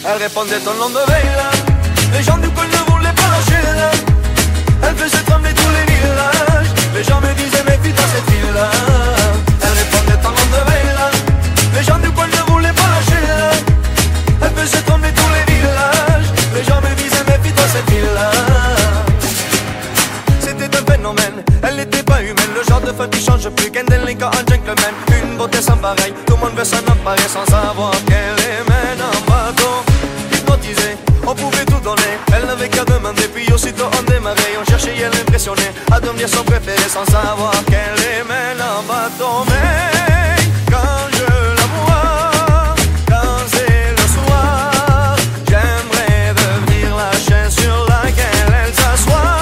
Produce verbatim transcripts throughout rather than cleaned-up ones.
Elle répondait au nom de Veila. Les gens du coin ne voulaient pas lâcher là. Elle faisait trembler tous les villages. Les gens me disaient méfie-toi cette ville-là. Elle répondait au nom de Veila. Les gens du coin ne voulaient pas lâcher là. Elle faisait trembler tous les villages. Les gens me disaient méfie-toi cette ville-là. C'était un phénomène, elle n'était pas humaine. Le genre de femme qui change plus qu'un délinquant en gentleman. Une beauté sans pareil, tout le monde veut s'en emparer sans savoir qu'elle est mène en bateau. Hypnotisée, on pouvait tout donner. Elle n'avait qu'à demander, puis aussitôt on démarrait. On cherchait à l'impressionner, à devenir son préféré sans savoir qu'elle est mène en bateau. Mais quand je la vois, quand c'est le soir, j'aimerais devenir la chaise sur laquelle elle s'assoit.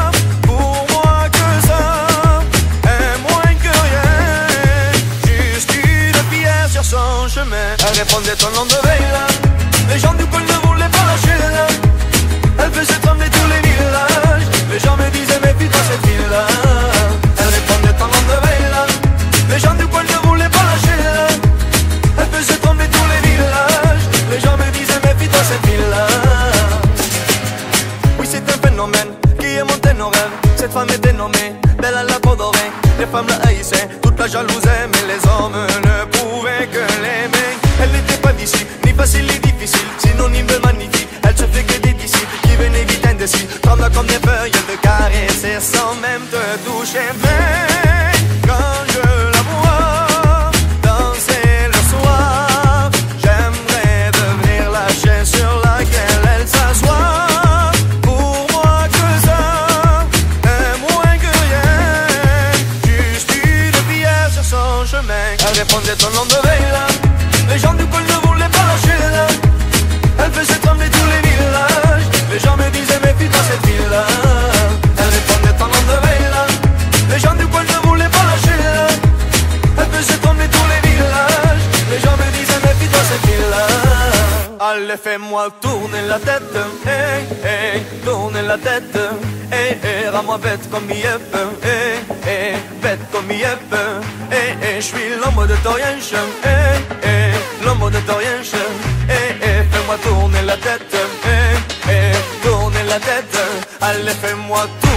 Elle répondait au nom de Veila. Les gens du coin ne voulaient pas lâcher là. Elle faisait trembler tous les villages. Les gens me disaient méfie-toi cette ville-là. Elle répondait au nom de Veila. Les gens du coin ne voulaient pas lâcher là. Elle faisait trembler tous les villages. Les gens me disaient méfie-toi cette ville-là. Oui, c'est un phénomène qui est monté nos rêves. Cette femme était nommée belle à la peau dorée. Les femmes la haïssaient, toute la jalousaient, mais les hommes ne pouvaient que l'aimer. Elle n'était pas d'ici, ni facile ni difficile, synonyme de magnifique. Elle se fait que des disciples qui venaient vite indécis, tremblant comme des feuilles, elle te caressait sans même te toucher. Mais quand je la vois danser le soir, j'aimerais devenir la chaise sur laquelle elle s'assoit. Pour moi que ça est moins que rien, juste une pierre sur son chemin. Elle répondait au nom de Veila. Les gens du coin ne voulaient pas lâcher là. Elle faisait trembler tous les villages. Les gens me disaient méfie-toi cette ville-là. Elle répondait au nom de Veila. Les gens du coin ne voulaient pas lâcher là. Elle faisait trembler tous les villages. Les gens me disaient méfie-toi cette ville-là. Allez, fais-moi tourner la tête, hey, hey, tourner la tête, hey, hey, rends-moi bête comme Yep, hey, hey, bête comme Yep, hey, hey, je suis l'homme de Torienche, hey, hey, l'homme de Torienche, hey, hey, fais-moi tourner la tête, hey, hey, tourner la tête, allez, fais-moi tourner.